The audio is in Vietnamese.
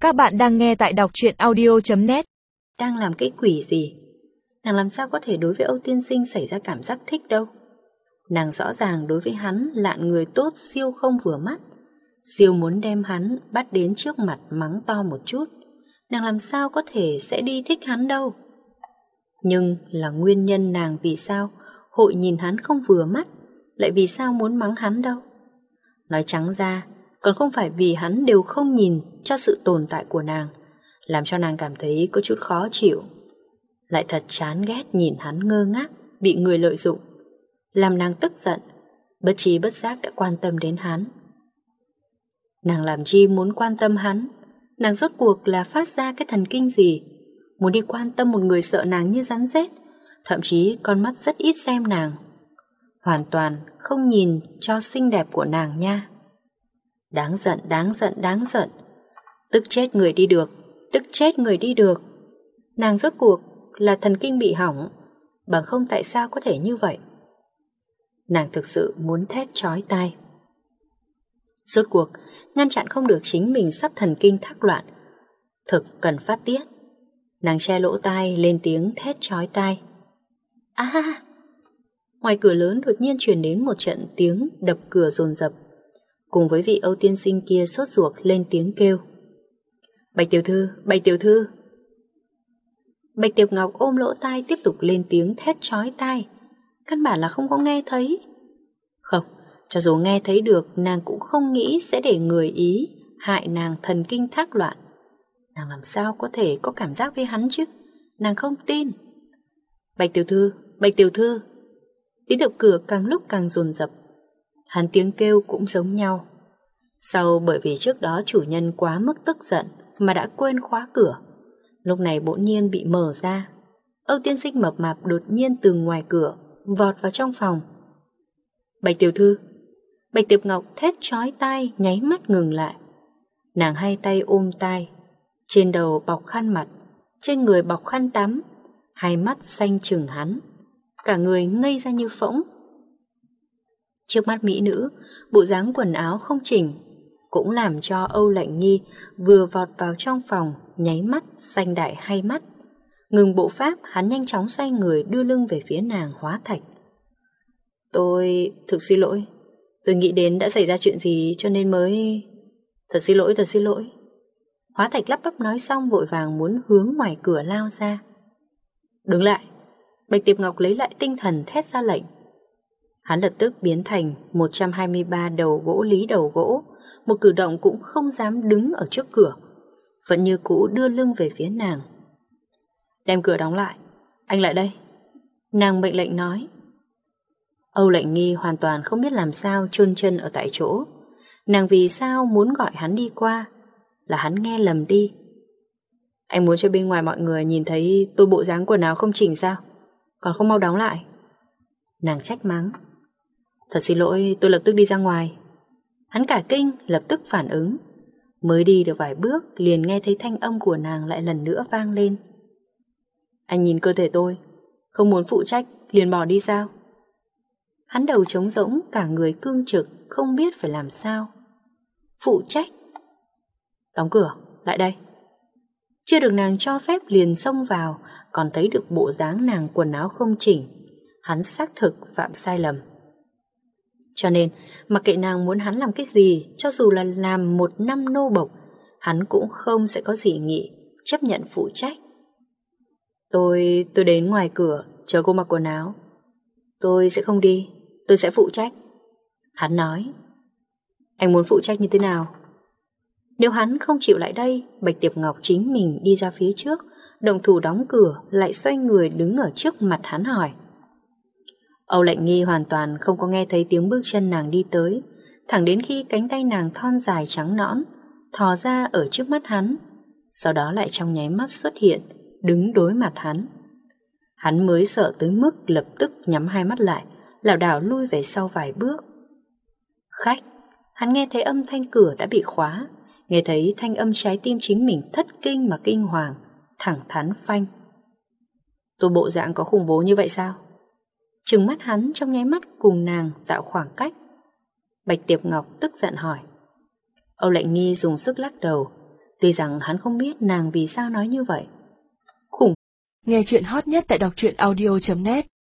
Các bạn đang nghe tại đọc truyện audio.net. Đang làm cái quỷ gì? Nàng làm sao có thể đối với Âu Tiên Sinh xảy ra cảm giác thích đâu. Nàng rõ ràng đối với hắn lạn người tốt siêu không vừa mắt. Siêu muốn đem hắn bắt đến trước mặt mắng to một chút. Nàng làm sao có thể sẽ đi thích hắn đâu. Nhưng là nguyên nhân nàng vì sao hội nhìn hắn không vừa mắt, lại vì sao muốn mắng hắn đâu. Nói trắng ra, còn không phải vì hắn đều không nhìn cho sự tồn tại của nàng, làm cho nàng cảm thấy có chút khó chịu. Lại thật chán ghét nhìn hắn ngơ ngác, bị người lợi dụng, làm nàng tức giận, bất trí bất giác đã quan tâm đến hắn. Nàng làm chi muốn quan tâm hắn? Nàng rốt cuộc là phát ra cái thần kinh gì? Muốn đi quan tâm một người sợ nàng như rắn rết, thậm chí con mắt rất ít xem nàng, hoàn toàn không nhìn cho xinh đẹp của nàng nha. Đáng giận, đáng giận, đáng giận. Tức chết người đi được, tức chết người đi được. Nàng rốt cuộc là thần kinh bị hỏng, bằng không tại sao có thể như vậy? Nàng thực sự muốn thét chói tai. Rốt cuộc ngăn chặn không được chính mình sắp thần kinh thác loạn, thực cần phát tiết. Nàng che lỗ tai lên tiếng thét chói tai. Ngoài cửa lớn đột nhiên truyền đến một trận tiếng đập cửa dồn dập, cùng với vị Âu Tiên Sinh kia sốt ruột lên tiếng kêu. Bạch tiểu thư, Bạch tiểu thư. Bạch Tiệp Ngọc ôm lỗ tai tiếp tục lên tiếng thét chói tai, căn bản là không có nghe thấy. Không, cho dù nghe thấy được, nàng cũng không nghĩ sẽ để người ý hại nàng thần kinh thác loạn. Nàng làm sao có thể có cảm giác với hắn chứ? Nàng không tin. Bạch tiểu thư, Bạch tiểu thư. Tiếng đập cửa càng lúc càng dồn dập. Hắn tiếng kêu cũng giống nhau. Sau bởi vì trước đó chủ nhân quá mức tức giận mà đã quên khóa cửa, lúc này bỗng nhiên bị mở ra. Âu Tiên Sinh mập mạp đột nhiên từ ngoài cửa vọt vào trong phòng. Bạch tiểu thư. Bạch Tiệp Ngọc thét chói tai nháy mắt ngừng lại. Nàng hai tay ôm tai, trên đầu bọc khăn mặt, trên người bọc khăn tắm, hai mắt xanh chừng hắn, cả người ngây ra như phỗng. Trước mắt mỹ nữ, bộ dáng quần áo không chỉnh cũng làm cho Âu Lệnh Nghi vừa vọt vào trong phòng nháy mắt xanh đại hai mắt. Ngừng bộ pháp, hắn nhanh chóng xoay người đưa lưng về phía nàng Hóa Thạch. Tôi thực xin lỗi. Tôi nghĩ đến đã xảy ra chuyện gì cho nên mới... Thật xin lỗi, thật xin lỗi. Hóa Thạch lắp bắp nói xong vội vàng muốn hướng ngoài cửa lao ra. Đứng lại. Bạch Tiệp Ngọc lấy lại tinh thần thét ra lệnh. Hắn lập tức biến thành 123 đầu gỗ lý đầu gỗ, một cử động cũng không dám đứng ở trước cửa, vẫn như cũ đưa lưng về phía nàng. Đem cửa đóng lại. Anh lại đây. Nàng mệnh lệnh nói. Âu Lệnh Nghi hoàn toàn không biết làm sao chôn chân ở tại chỗ. Nàng vì sao muốn gọi hắn đi qua? Là hắn nghe lầm đi. Anh muốn cho bên ngoài mọi người nhìn thấy tôi bộ dáng quần áo không chỉnh sao? Còn không mau đóng lại. Nàng trách mắng. Thật xin lỗi, tôi lập tức đi ra ngoài. Hắn cả kinh, lập tức phản ứng. Mới đi được vài bước liền nghe thấy thanh âm của nàng lại lần nữa vang lên. Anh nhìn cơ thể tôi, không muốn phụ trách liền bỏ đi sao? Hắn đầu trống rỗng, cả người cương trực, không biết phải làm sao. Phụ trách? Đóng cửa, lại đây. Chưa được nàng cho phép liền xông vào, còn thấy được bộ dáng nàng quần áo không chỉnh. Hắn xác thực phạm sai lầm. Cho nên, mặc kệ nàng muốn hắn làm cái gì, cho dù là làm một năm nô bộc, hắn cũng không sẽ có gì nghị, chấp nhận phụ trách. Tôi đến ngoài cửa, chờ cô mặc quần áo. Tôi sẽ không đi, tôi sẽ phụ trách. Hắn nói. Anh muốn phụ trách như thế nào? Nếu hắn không chịu lại đây, Bạch Tiệp Ngọc chính mình đi ra phía trước, động thủ đóng cửa, lại xoay người đứng ở trước mặt hắn hỏi. Âu Lệnh Nghi hoàn toàn không có nghe thấy tiếng bước chân nàng đi tới, thẳng đến khi cánh tay nàng thon dài trắng nõn thò ra ở trước mắt hắn, sau đó lại trong nháy mắt xuất hiện, đứng đối mặt hắn. Hắn mới sợ tới mức lập tức nhắm hai mắt lại, lảo đảo lui về sau vài bước. Khách. Hắn nghe thấy âm thanh cửa đã bị khóa, nghe thấy thanh âm trái tim chính mình thất kinh mà kinh hoàng, thẳng thắn phanh. Tôi bộ dạng có khủng bố như vậy sao? Trừng mắt hắn trong nháy mắt cùng nàng tạo khoảng cách. Bạch Tiệp Ngọc tức giận hỏi. Âu Lệnh Nghi dùng sức lắc đầu, Tuy rằng hắn không biết nàng vì sao nói như vậy. Khủng. Nghe chuyện hot nhất tại đọc truyện audio.net